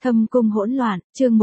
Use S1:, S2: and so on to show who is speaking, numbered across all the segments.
S1: Thâm cung hỗn loạn, chương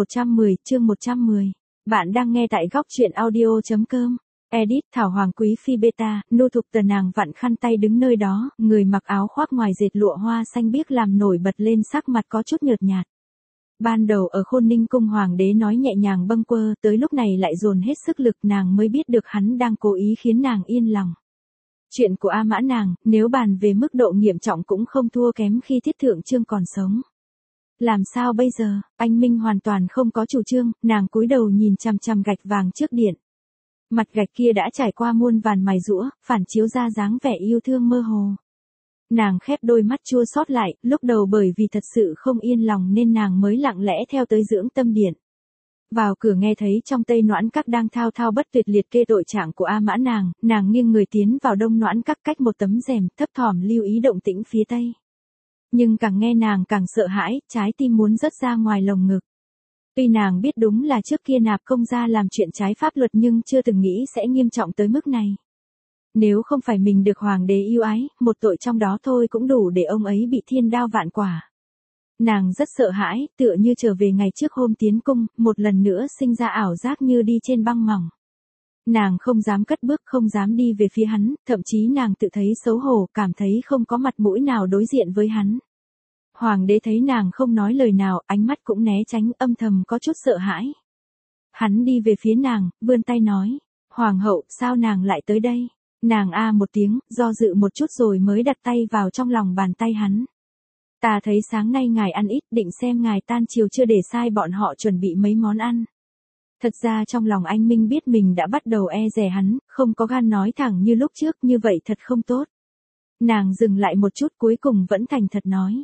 S1: 110. Bạn đang nghe tại góc truyện audio.com. Edit Thảo Hoàng Quý Phi Beta, nô thục tờ nàng vặn khăn tay đứng nơi đó, người mặc áo khoác ngoài dệt lụa hoa xanh biếc làm nổi bật lên sắc mặt có chút nhợt nhạt. Ban đầu ở Khôn Ninh cung hoàng đế nói nhẹ nhàng bâng quơ, tới lúc này lại dồn hết sức lực, nàng mới biết được hắn đang cố ý khiến nàng yên lòng. Chuyện của A Mã nàng, nếu bàn về mức độ nghiêm trọng cũng không thua kém khi Thiết Thượng Chương còn sống. Làm sao bây giờ? Anh Minh hoàn toàn không có chủ trương, nàng cúi đầu nhìn chằm chằm gạch vàng trước điện. Mặt gạch kia đã trải qua muôn vàn mài giũa, phản chiếu ra dáng vẻ yêu thương mơ hồ. Nàng khép đôi mắt chua xót lại, lúc đầu bởi vì thật sự không yên lòng nên nàng mới lặng lẽ theo tới dưỡng tâm điện. Vào cửa nghe thấy trong Tây Noãn Các đang thao thao bất tuyệt liệt kê tội trạng của A Mã nàng nghiêng người tiến vào Đông Noãn Các cách một tấm rèm, thấp thỏm lưu ý động tĩnh phía Tây. Nhưng càng nghe nàng càng sợ hãi, trái tim muốn rớt ra ngoài lồng ngực. Tuy nàng biết đúng là trước kia nạp công gia làm chuyện trái pháp luật nhưng chưa từng nghĩ sẽ nghiêm trọng tới mức này. Nếu không phải mình được hoàng đế yêu ái, một tội trong đó thôi cũng đủ để ông ấy bị thiên đao vạn quả. Nàng rất sợ hãi, tựa như trở về ngày trước hôm tiến cung, một lần nữa sinh ra ảo giác như đi trên băng mỏng. Nàng không dám cất bước, không dám đi về phía hắn, thậm chí nàng tự thấy xấu hổ, cảm thấy không có mặt mũi nào đối diện với hắn. Hoàng đế thấy nàng không nói lời nào, ánh mắt cũng né tránh, âm thầm có chút sợ hãi. Hắn đi về phía nàng, vươn tay nói, Hoàng hậu, sao nàng lại tới đây? Nàng a một tiếng, do dự một chút rồi mới đặt tay vào trong lòng bàn tay hắn. Ta thấy sáng nay ngài ăn ít, định xem ngài tan chiều chưa để sai bọn họ chuẩn bị mấy món ăn. Thật ra trong lòng anh Minh biết mình đã bắt đầu e dè hắn, không có gan nói thẳng như lúc trước, như vậy thật không tốt. Nàng dừng lại một chút cuối cùng vẫn thành thật nói.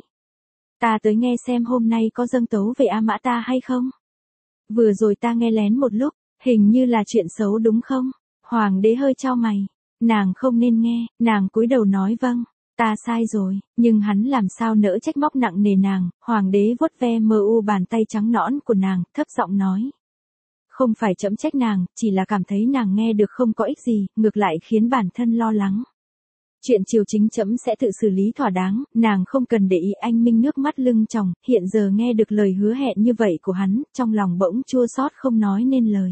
S1: Ta tới nghe xem hôm nay có dâng tấu về A Mã ta hay không? Vừa rồi ta nghe lén một lúc, hình như là chuyện xấu đúng không? Hoàng đế hơi chau mày. Nàng không nên nghe, nàng cúi đầu nói vâng. Ta sai rồi, nhưng hắn làm sao nỡ trách móc nặng nề nàng, hoàng đế vuốt ve mờ u bàn tay trắng nõn của nàng, thấp giọng nói. Không phải trẫm trách nàng, chỉ là cảm thấy nàng nghe được không có ích gì, ngược lại khiến bản thân lo lắng. Chuyện triều chính trẫm sẽ tự xử lý thỏa đáng, nàng không cần để ý. Anh Minh nước mắt lưng tròng, hiện giờ nghe được lời hứa hẹn như vậy của hắn, trong lòng bỗng chua xót không nói nên lời.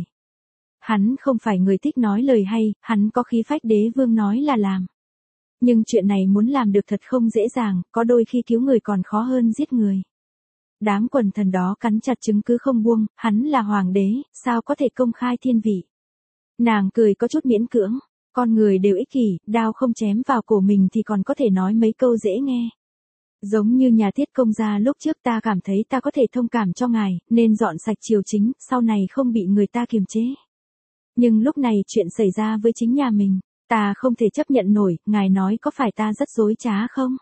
S1: Hắn không phải người thích nói lời hay, hắn có khí phách đế vương nói là làm. Nhưng chuyện này muốn làm được thật không dễ dàng, có đôi khi cứu người còn khó hơn giết người. Đám quần thần đó cắn chặt chứng cứ không buông, hắn là hoàng đế, sao có thể công khai thiên vị. Nàng cười có chút miễn cưỡng, con người đều ích kỷ, đao không chém vào cổ mình thì còn có thể nói mấy câu dễ nghe. Giống như nhà Thiết công gia lúc trước, ta cảm thấy ta có thể thông cảm cho ngài, nên dọn sạch triều chính, sau này không bị người ta kiềm chế. Nhưng lúc này chuyện xảy ra với chính nhà mình, ta không thể chấp nhận nổi, ngài nói có phải ta rất dối trá không?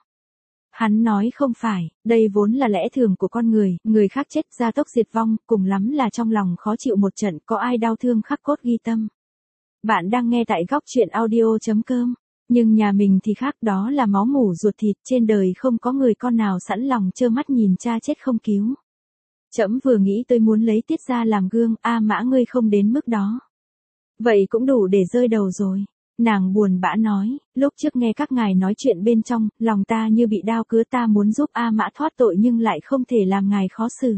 S1: Hắn nói không phải, đây vốn là lẽ thường của con người khác chết gia tốc diệt vong, cùng lắm là trong lòng khó chịu một trận, có ai đau thương khắc cốt ghi tâm. Bạn đang nghe tại góc truyện audio.com, nhưng nhà mình thì khác, đó là máu mủ ruột thịt, trên đời không có người con nào sẵn lòng trơ mắt nhìn cha chết không cứu. Trẫm vừa nghĩ tới muốn lấy Tiết ra làm gương, A Mã ngươi không đến mức đó. Vậy cũng đủ để rơi đầu rồi. Nàng buồn bã nói, lúc trước nghe các ngài nói chuyện bên trong, lòng ta như bị đao cứa, ta muốn giúp A Mã thoát tội nhưng lại không thể làm ngài khó xử.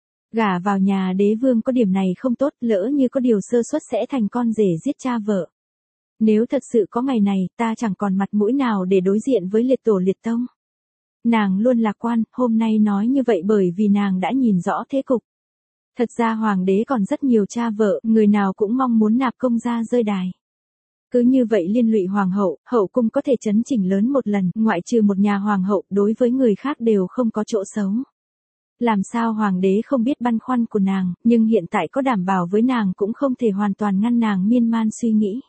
S1: Gả vào nhà đế vương có điểm này không tốt, lỡ như có điều sơ suất sẽ thành con rể giết cha vợ. Nếu thật sự có ngày này, ta chẳng còn mặt mũi nào để đối diện với liệt tổ liệt tông. Nàng luôn lạc quan, hôm nay nói như vậy bởi vì nàng đã nhìn rõ thế cục. Thật ra hoàng đế còn rất nhiều cha vợ, người nào cũng mong muốn nạp công gia rơi đài. Cứ như vậy liên lụy hoàng hậu, hậu cung có thể chấn chỉnh lớn một lần, ngoại trừ một nhà hoàng hậu, đối với người khác đều không có chỗ xấu. Làm sao hoàng đế không biết băn khoăn của nàng, nhưng hiện tại có đảm bảo với nàng cũng không thể hoàn toàn ngăn nàng miên man suy nghĩ.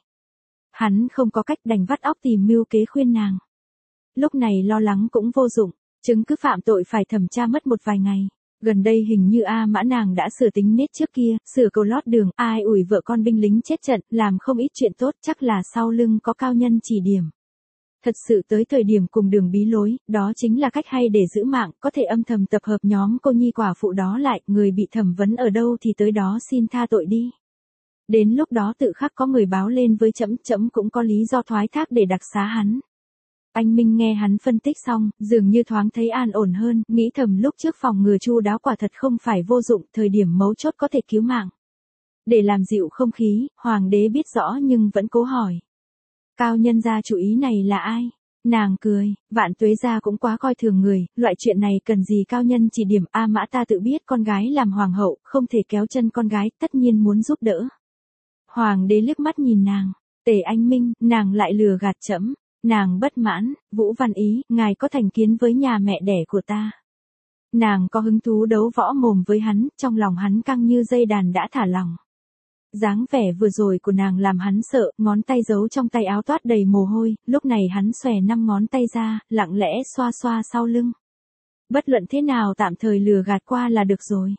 S1: Hắn không có cách, đành vắt óc tìm mưu kế khuyên nàng. Lúc này lo lắng cũng vô dụng, chứng cứ phạm tội phải thẩm tra mất một vài ngày. Gần đây hình như A Mã nàng đã sửa tính nết trước kia, sửa cầu lót đường, ai ủi vợ con binh lính chết trận, làm không ít chuyện tốt, chắc là sau lưng có cao nhân chỉ điểm. Thật sự tới thời điểm cùng đường bí lối, đó chính là cách hay để giữ mạng, có thể âm thầm tập hợp nhóm cô nhi quả phụ đó lại, người bị thẩm vấn ở đâu thì tới đó xin tha tội đi. Đến lúc đó tự khắc có người báo lên với trẫm, trẫm cũng có lý do thoái thác để đặc xá hắn. Anh Minh nghe hắn phân tích xong, dường như thoáng thấy an ổn hơn, nghĩ thầm lúc trước phòng ngừa chu đáo quả thật không phải vô dụng, thời điểm mấu chốt có thể cứu mạng. Để làm dịu không khí, hoàng đế biết rõ nhưng vẫn cố hỏi. Cao nhân gia chủ ý này là ai? Nàng cười, Vạn Tuế gia cũng quá coi thường người, loại chuyện này cần gì cao nhân chỉ điểm. A Mã ta tự biết con gái làm hoàng hậu, không thể kéo chân con gái, tất nhiên muốn giúp đỡ. Hoàng đế liếc mắt nhìn nàng, Tề anh Minh, nàng lại lừa gạt trẫm. Nàng bất mãn, Vũ Văn Ý, ngài có thành kiến với nhà mẹ đẻ của ta. Nàng có hứng thú đấu võ mồm với hắn, trong lòng hắn căng như dây đàn đã thả lỏng. Dáng vẻ vừa rồi của nàng làm hắn sợ, ngón tay giấu trong tay áo toát đầy mồ hôi, lúc này hắn xòe 5 ngón tay ra, lặng lẽ xoa xoa sau lưng. Bất luận thế nào tạm thời lừa gạt qua là được rồi.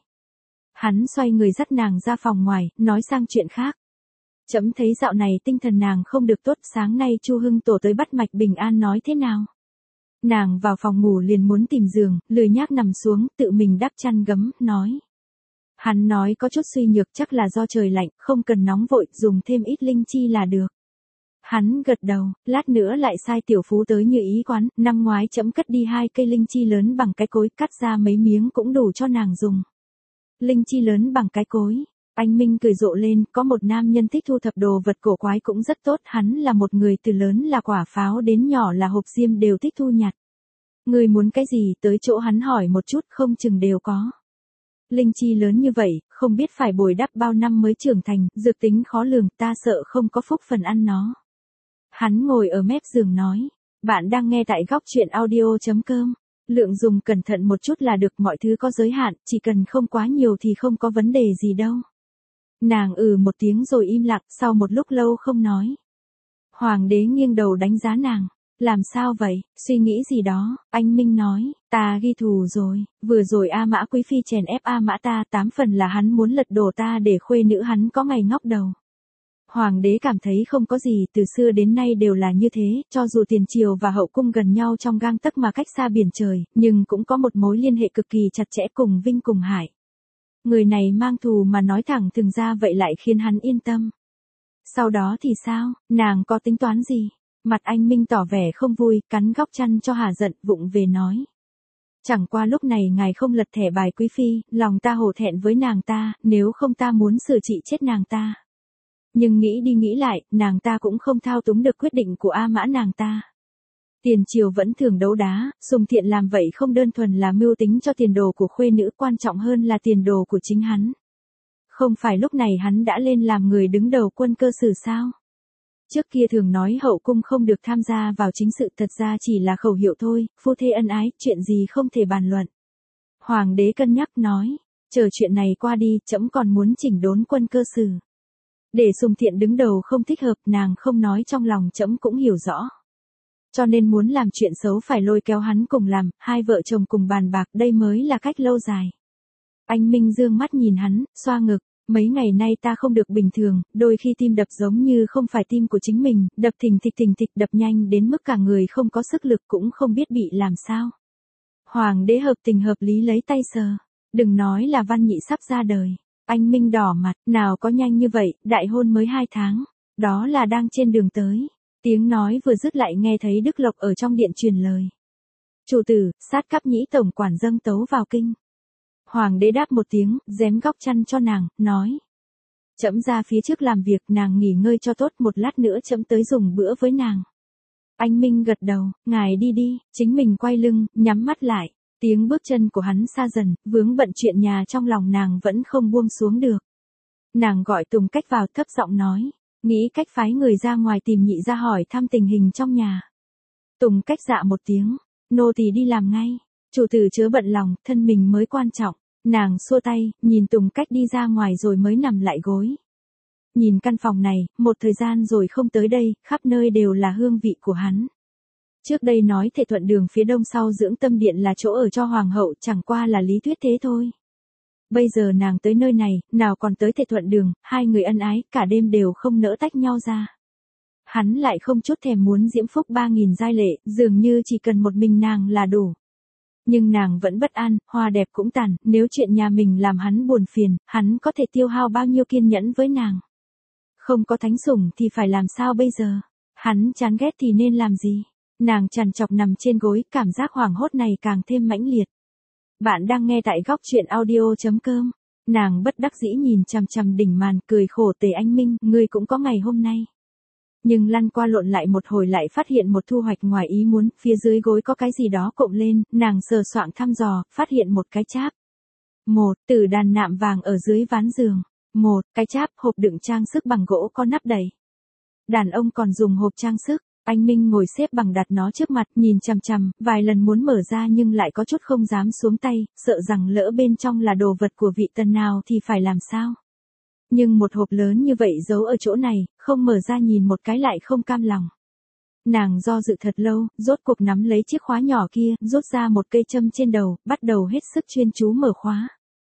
S1: Hắn xoay người dắt nàng ra phòng ngoài, nói sang chuyện khác. Trẫm thấy dạo này tinh thần nàng không được tốt, sáng nay Chu Hưng Tổ tới bắt mạch bình an nói thế nào. Nàng vào phòng ngủ liền muốn tìm giường, lười nhác nằm xuống, tự mình đắp chăn gấm, nói. Hắn nói có chút suy nhược, chắc là do trời lạnh, không cần nóng vội, dùng thêm ít linh chi là được. Hắn gật đầu, lát nữa lại sai tiểu phú tới như ý quán, năm ngoái trẫm cất đi 2 cây linh chi lớn bằng cái cối, cắt ra mấy miếng cũng đủ cho nàng dùng. Linh chi lớn bằng cái cối. Anh Minh cười rộ lên, có một nam nhân thích thu thập đồ vật cổ quái cũng rất tốt, hắn là một người từ lớn là quả pháo đến nhỏ là hộp diêm đều thích thu nhặt. Người muốn cái gì tới chỗ hắn hỏi một chút, không chừng đều có. Linh chi lớn như vậy, không biết phải bồi đắp bao năm mới trưởng thành, dược tính khó lường, ta sợ không có phúc phần ăn nó. Hắn ngồi ở mép giường nói, bạn đang nghe tại góc truyện audio.com. Lượng dùng cẩn thận một chút là được, mọi thứ có giới hạn, chỉ cần không quá nhiều thì không có vấn đề gì đâu. Nàng một tiếng rồi im lặng, sau một lúc lâu không nói. Hoàng đế nghiêng đầu đánh giá nàng. Làm sao vậy, suy nghĩ gì đó, anh Minh nói, ta ghi thù rồi, vừa rồi A Mã Quý Phi chèn ép A Mã ta, 8 phần là hắn muốn lật đổ ta để khuê nữ hắn có ngày ngóc đầu. Hoàng đế cảm thấy không có gì, từ xưa đến nay đều là như thế, cho dù tiền triều và hậu cung gần nhau trong gang tấc mà cách xa biển trời, nhưng cũng có một mối liên hệ cực kỳ chặt chẽ cùng Vinh cùng Hải. Người này mang thù mà nói thẳng thừng ra vậy lại khiến hắn yên tâm. Sau đó thì sao, nàng có tính toán gì? Mặt anh Minh tỏ vẻ không vui, cắn góc chăn cho hả giận, vụng về nói. Chẳng qua lúc này ngài không lật thẻ bài Quý Phi, lòng ta hổ thẹn với nàng ta, nếu không ta muốn xử trị chết nàng ta. Nhưng nghĩ đi nghĩ lại, nàng ta cũng không thao túng được quyết định của A Mã nàng ta. Tiền triều vẫn thường đấu đá, Sùng Thiện làm vậy không đơn thuần là mưu tính cho tiền đồ của khuê nữ, quan trọng hơn là tiền đồ của chính hắn. Không phải lúc này hắn đã lên làm người đứng đầu quân cơ sử sao? Trước kia thường nói hậu cung không được tham gia vào chính sự, thật ra chỉ là khẩu hiệu thôi, phu thê ân ái, chuyện gì không thể bàn luận. Hoàng đế cân nhắc nói, chờ chuyện này qua đi, trẫm còn muốn chỉnh đốn quân cơ sử. Để Sùng Thiện đứng đầu không thích hợp, nàng không nói trong lòng trẫm cũng hiểu rõ. Cho nên muốn làm chuyện xấu phải lôi kéo hắn cùng làm, hai vợ chồng cùng bàn bạc, đây mới là cách lâu dài. Anh Minh dương mắt nhìn hắn, xoa ngực. Mấy ngày nay ta không được bình thường, đôi khi tim đập giống như không phải tim của chính mình, đập thình thịch đập nhanh đến mức cả người không có sức lực cũng không biết bị làm sao. Hoàng đế hợp tình hợp lý lấy tay sờ. Đừng nói là Văn Nhị sắp ra đời. Anh Minh đỏ mặt, nào có nhanh như vậy, đại hôn mới 2 tháng. Đó là đang trên đường tới. Tiếng nói vừa dứt lại nghe thấy Đức Lộc ở trong điện truyền lời. Chủ tử, sát cấp nhĩ tổng quản dâng tấu vào kinh. Hoàng đế đáp một tiếng, giếm góc chăn cho nàng, nói. Trẫm ra phía trước làm việc, nàng nghỉ ngơi cho tốt, một lát nữa trẫm tới dùng bữa với nàng. Anh Minh gật đầu, ngài đi đi, chính mình quay lưng, nhắm mắt lại. Tiếng bước chân của hắn xa dần, vướng bận chuyện nhà trong lòng nàng vẫn không buông xuống được. Nàng gọi Tùng Cách vào, thấp giọng nói, nghĩ cách phái người ra ngoài tìm Nhị ra hỏi thăm tình hình trong nhà. Tùng Cách dạ một tiếng, nô tỳ đi làm ngay. Chủ tử chớ bận lòng, thân mình mới quan trọng. Nàng xua tay, nhìn Tùng Cách đi ra ngoài rồi mới nằm lại gối. Nhìn căn phòng này, một thời gian rồi không tới đây, khắp nơi đều là hương vị của hắn. Trước đây nói Thể Thuận Đường phía đông sau Dưỡng Tâm Điện là chỗ ở cho hoàng hậu, chẳng qua là lý thuyết thế thôi. Bây giờ nàng tới nơi này, nào còn tới Thể Thuận Đường, hai người ân ái, cả đêm đều không nỡ tách nhau ra. Hắn lại không chút thèm muốn diễm phúc 3000 giai lệ, dường như chỉ cần một mình nàng là đủ. Nhưng nàng vẫn bất an, hoa đẹp cũng tàn, nếu chuyện nhà mình làm hắn buồn phiền, hắn có thể tiêu hao bao nhiêu kiên nhẫn với nàng. Không có thánh sủng thì phải làm sao bây giờ? Hắn chán ghét thì nên làm gì? Nàng trằn trọc nằm trên gối, cảm giác hoảng hốt này càng thêm mãnh liệt. Bạn đang nghe tại góc truyện audio.com. Nàng bất đắc dĩ nhìn chằm chằm đỉnh màn, cười khổ, Tề Anh Minh, ngươi cũng có ngày hôm nay. Nhưng lăn qua lộn lại một hồi lại phát hiện một thu hoạch ngoài ý muốn, phía dưới gối có cái gì đó cộm lên, nàng sờ soạng thăm dò, phát hiện một cái cháp. Một, tử đàn nạm vàng ở dưới ván giường. Một, cái cháp, hộp đựng trang sức bằng gỗ có nắp đầy. Đàn ông còn dùng hộp trang sức. Anh Minh ngồi xếp bằng đặt nó trước mặt, nhìn chằm chằm, vài lần muốn mở ra nhưng lại có chút không dám xuống tay, sợ rằng lỡ bên trong là đồ vật của vị tần nào thì phải làm sao. Nhưng một hộp lớn như vậy giấu ở chỗ này, không mở ra nhìn một cái lại không cam lòng. Nàng do dự thật lâu, rốt cuộc nắm lấy chiếc khóa nhỏ kia, rút ra một cây châm trên đầu, bắt đầu hết sức chuyên chú mở khóa.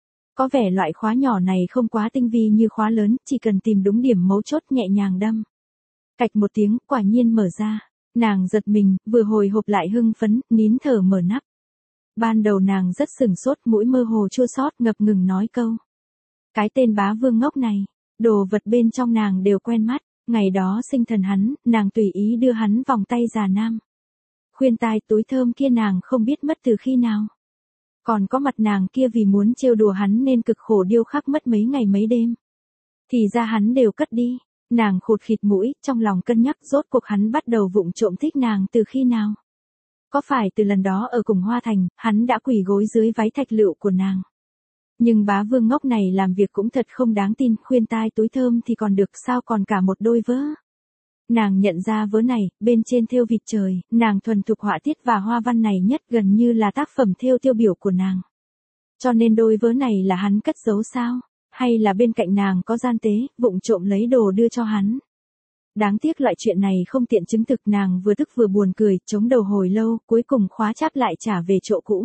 S1: Có vẻ loại khóa nhỏ này không quá tinh vi như khóa lớn, chỉ cần tìm đúng điểm mấu chốt nhẹ nhàng đâm. Cạch một tiếng, quả nhiên mở ra. Nàng giật mình, vừa hồi hộp lại hưng phấn, nín thở mở nắp. Ban đầu nàng rất sửng sốt, mũi mơ hồ chua xót, ngập ngừng nói câu. Cái tên bá vương ngốc này, đồ vật bên trong nàng đều quen mắt. Ngày đó sinh thần hắn, nàng tùy ý đưa hắn vòng tay già nam. Khuyên tai túi thơm kia nàng không biết mất từ khi nào. Còn có mặt nàng kia vì muốn trêu đùa hắn nên cực khổ điêu khắc mất mấy ngày mấy đêm. Thì ra hắn đều cất đi. Nàng khụt khịt mũi, trong lòng cân nhắc rốt cuộc hắn bắt đầu vụng trộm thích nàng từ khi nào. Có phải từ lần đó ở cùng Hoa Thành, hắn đã quỳ gối dưới váy thạch lựu của nàng. Nhưng bá vương ngốc này làm việc cũng thật không đáng tin, khuyên tai túi thơm thì còn được, sao còn cả một đôi vớ. Nàng nhận ra vớ này, bên trên thêu vịt trời, nàng thuần thục họa tiết và hoa văn này nhất gần như là tác phẩm thêu tiêu biểu của nàng. Cho nên đôi vớ này là hắn cất giấu sao? Hay là bên cạnh nàng có gian tế, vụng trộm lấy đồ đưa cho hắn. Đáng tiếc loại chuyện này không tiện chứng thực, nàng vừa tức vừa buồn cười, chống đầu hồi lâu, cuối cùng khóa cháp lại trả về chỗ cũ.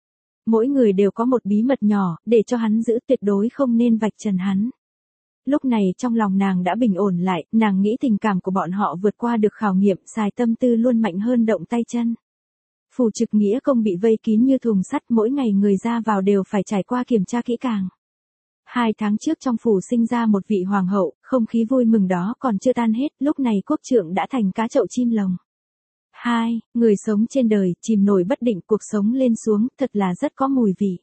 S1: Mỗi người đều có một bí mật nhỏ, để cho hắn giữ, tuyệt đối không nên vạch trần hắn. Lúc này trong lòng nàng đã bình ổn lại, nàng nghĩ tình cảm của bọn họ vượt qua được khảo nghiệm, xài tâm tư luôn mạnh hơn động tay chân. Phủ trực nghĩa công bị vây kín như thùng sắt, mỗi ngày người ra vào đều phải trải qua kiểm tra kỹ càng. 2 tháng trước trong phủ sinh ra một vị hoàng hậu, không khí vui mừng đó còn chưa tan hết, lúc này quốc trượng đã thành cá chậu chim lồng. 2. Người sống trên đời, chìm nổi bất định, cuộc sống lên xuống, thật là rất có mùi vị.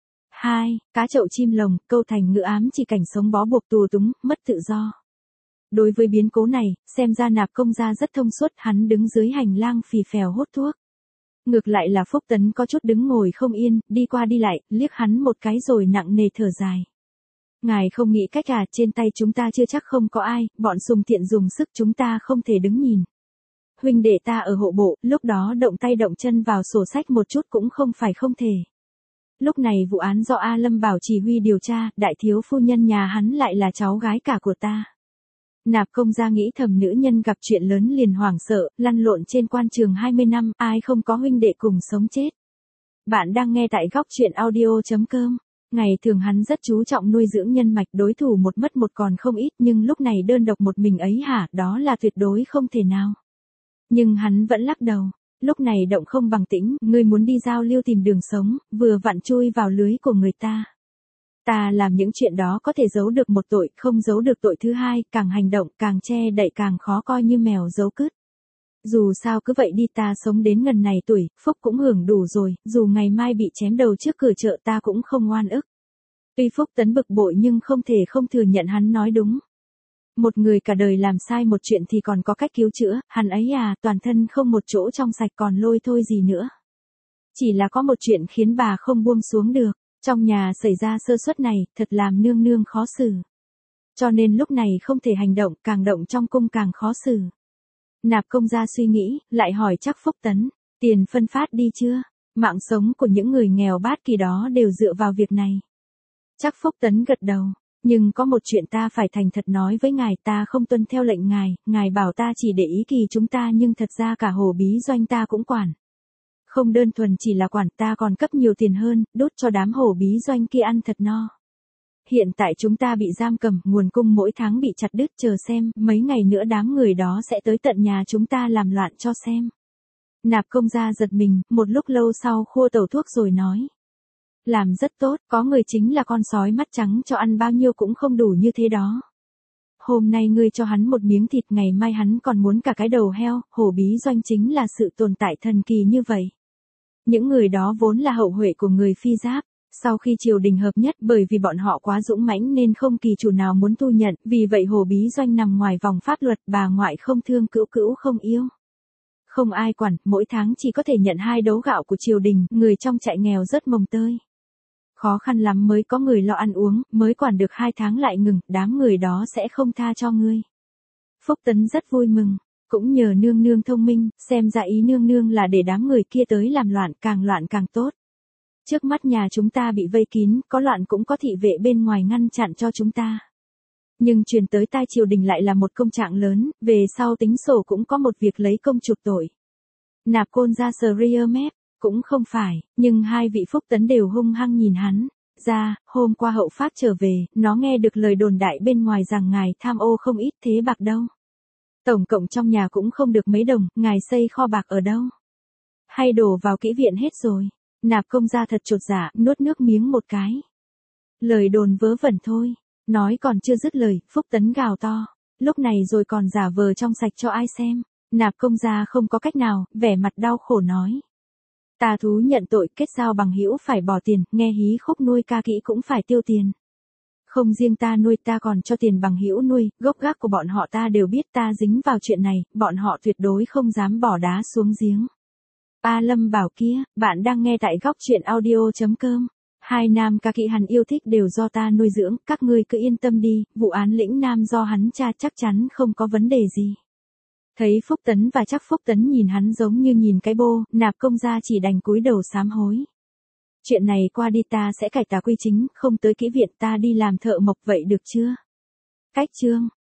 S1: 2. Cá chậu chim lồng, câu thành ngữ ám chỉ cảnh sống bó buộc tù túng, mất tự do. Đối với biến cố này, xem ra Nạp công gia rất thông suốt, hắn đứng dưới hành lang phì phèo hốt thuốc. Ngược lại là Phúc Tấn có chút đứng ngồi không yên, đi qua đi lại, liếc hắn một cái rồi nặng nề thở dài. Ngài không nghĩ cách à, trên tay chúng ta chưa chắc không có ai, bọn Sùng Thiện dùng sức chúng ta không thể đứng nhìn. Huynh đệ ta ở hộ bộ, lúc đó động tay động chân vào sổ sách một chút cũng không phải không thể. Lúc này vụ án do A Lâm Bảo chỉ huy điều tra, đại thiếu phu nhân nhà hắn lại là cháu gái cả của ta. Nạp công gia nghĩ thầm, nữ nhân gặp chuyện lớn liền hoảng sợ, lăn lộn trên quan trường 20 năm, ai không có huynh đệ cùng sống chết. Bạn đang nghe tại góc truyện audio.com. Ngày thường hắn rất chú trọng nuôi dưỡng nhân mạch, đối thủ một mất một còn không ít, nhưng lúc này đơn độc một mình ấy hả, đó là tuyệt đối không thể nào. Nhưng hắn vẫn lắc đầu, lúc này động không bằng tĩnh, ngươi muốn đi giao lưu tìm đường sống, vừa vặn chui vào lưới của người ta. Ta làm những chuyện đó có thể giấu được một tội, không giấu được tội thứ hai, càng hành động, càng che đậy càng khó coi như mèo giấu cứt. Dù sao cứ vậy đi, ta sống đến ngần này tuổi, phúc cũng hưởng đủ rồi, dù ngày mai bị chém đầu trước cửa chợ ta cũng không oan ức. Tuy Phúc Tấn bực bội nhưng không thể không thừa nhận hắn nói đúng. Một người cả đời làm sai một chuyện thì còn có cách cứu chữa, hắn ấy à, toàn thân không một chỗ trong sạch còn lôi thôi gì nữa. Chỉ là có một chuyện khiến bà không buông xuống được, trong nhà xảy ra sơ suất này, thật làm nương nương khó xử. Cho nên lúc này không thể hành động, càng động trong cung càng khó xử. Nạp công gia suy nghĩ, lại hỏi chắc Phúc Tấn, tiền phân phát đi chưa? Mạng sống của những người nghèo bát kỳ đó đều dựa vào việc này. Chắc Phúc Tấn gật đầu, nhưng có một chuyện ta phải thành thật nói với ngài, ta không tuân theo lệnh ngài, ngài bảo ta chỉ để ý kỳ chúng ta nhưng thật ra cả hồ bí doanh ta cũng quản. Không đơn thuần chỉ là quản, ta còn cấp nhiều tiền hơn, đốt cho đám hồ bí doanh kia ăn thật no. Hiện tại chúng ta bị giam cầm, nguồn cung mỗi tháng bị chặt đứt, chờ xem, mấy ngày nữa đám người đó sẽ tới tận nhà chúng ta làm loạn cho xem. Nạp công gia giật mình, một lúc lâu sau khua tẩu thuốc rồi nói. Làm rất tốt, có người chính là con sói mắt trắng cho ăn bao nhiêu cũng không đủ như thế đó. hôm nay ngươi cho hắn một miếng thịt, ngày mai hắn còn muốn cả cái đầu heo, Hồ Bí Doanh chính là sự tồn tại thần kỳ như vậy. Những người đó vốn là hậu huệ của người Phi Giáp. Sau khi triều đình hợp nhất, bởi vì bọn họ quá dũng mãnh nên không kỳ chủ nào muốn thu nhận, vì vậy Hồ Bí Doanh nằm ngoài vòng pháp luật, bà ngoại không thương cữu, cữu không yêu. Không ai quản, mỗi tháng chỉ có thể nhận 2 đấu gạo của triều đình, người trong trại nghèo rất mồng tơi. Khó khăn lắm mới có người lo ăn uống, mới quản được 2 tháng lại ngừng, đám người đó sẽ không tha cho ngươi. Phúc Tấn rất vui mừng, cũng nhờ nương nương thông minh, xem ra ý nương nương là để đám người kia tới làm loạn càng tốt. Trước mắt nhà chúng ta bị vây kín, có loạn cũng có thị vệ bên ngoài ngăn chặn cho chúng ta. Nhưng truyền tới tai triều đình lại là một công trạng lớn, về sau tính sổ cũng có một việc lấy công chuộc tội. Nạp Côn ra Sria mép, cũng không phải, nhưng 2 vị Phúc Tấn đều hung hăng nhìn hắn. Ra, hôm qua hậu phát trở về, nó nghe được lời đồn đại bên ngoài rằng ngài tham ô không ít thế bạc đâu. Tổng cộng trong nhà cũng không được mấy đồng, ngài xây kho bạc ở đâu? Hay đổ vào kỹ viện hết rồi? Nạp Công gia thật chột dạ, nuốt nước miếng một cái. Lời đồn vớ vẩn thôi. Nói còn chưa dứt lời, Phúc Tấn gào to. Lúc này rồi còn giả vờ trong sạch cho ai xem. Nạp Công gia không có cách nào, vẻ mặt đau khổ nói. Ta thú nhận tội, kết giao bằng hữu phải bỏ tiền, nghe hí khúc nuôi ca kỹ cũng phải tiêu tiền. Không riêng ta nuôi, ta còn cho tiền bằng hữu nuôi, gốc gác của bọn họ ta đều biết, ta dính vào chuyện này, bọn họ tuyệt đối không dám bỏ đá xuống giếng. A Lâm bảo kia, bạn đang nghe tại góc truyện audio.com. 2 nam ca kỹ hắn yêu thích đều do ta nuôi dưỡng, các ngươi cứ yên tâm đi, vụ án lĩnh nam do hắn tra chắc chắn không có vấn đề gì. Thấy Phúc Tấn và chắc Phúc Tấn nhìn hắn giống như nhìn cái bô, Nạp Công gia chỉ đành cúi đầu sám hối. Chuyện này qua đi, ta sẽ cải tà quy chính, không tới kỹ viện, ta đi làm thợ mộc vậy được chưa? Cách chương.